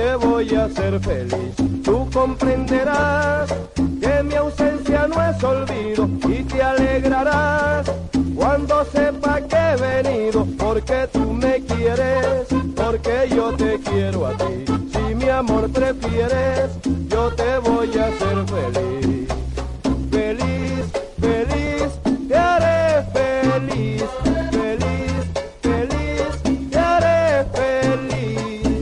te voy a hacer feliz. Tú comprenderás que mi ausencia no es olvido y te alegrarás cuando sepa que he venido, porque tú me quieres, porque yo te quiero a ti. Si mi amor prefieres, yo te voy a hacer feliz. Feliz, feliz, te haré feliz. Feliz, feliz, te haré feliz.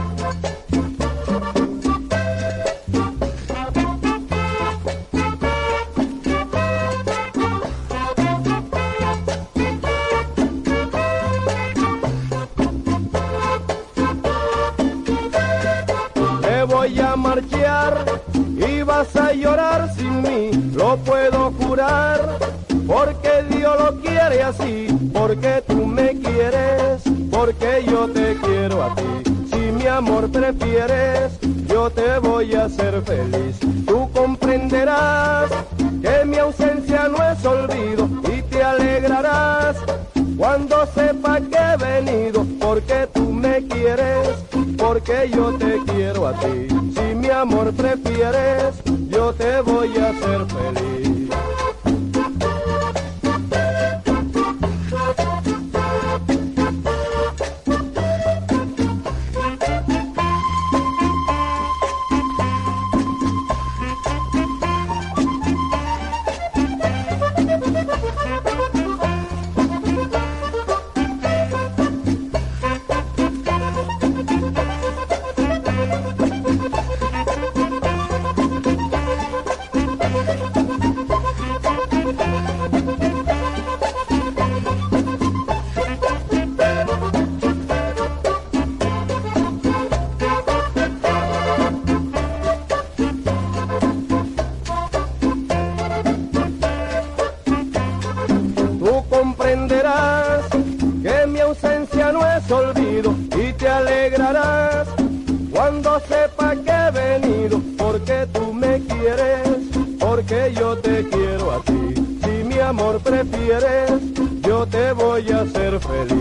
Me voy a marchar y vas a llorar sin mí, lo puedo jurar, porque Dios lo quiere así, porque tú me quieres, porque yo te quiero a ti. Si mi amor prefieres, yo te voy a hacer feliz. Tú comprenderás que mi ausencia no es olvido y te alegrarás cuando sepa que he venido, porque tú me quieres, porque yo te quiero a ti. Si mi amor prefieres, yo te voy a hacer feliz. Comprenderás que mi ausencia no es olvido y te alegrarás cuando sepa que he venido, porque tú me quieres, porque yo te quiero a ti. Si mi amor prefieres, yo te voy a hacer feliz.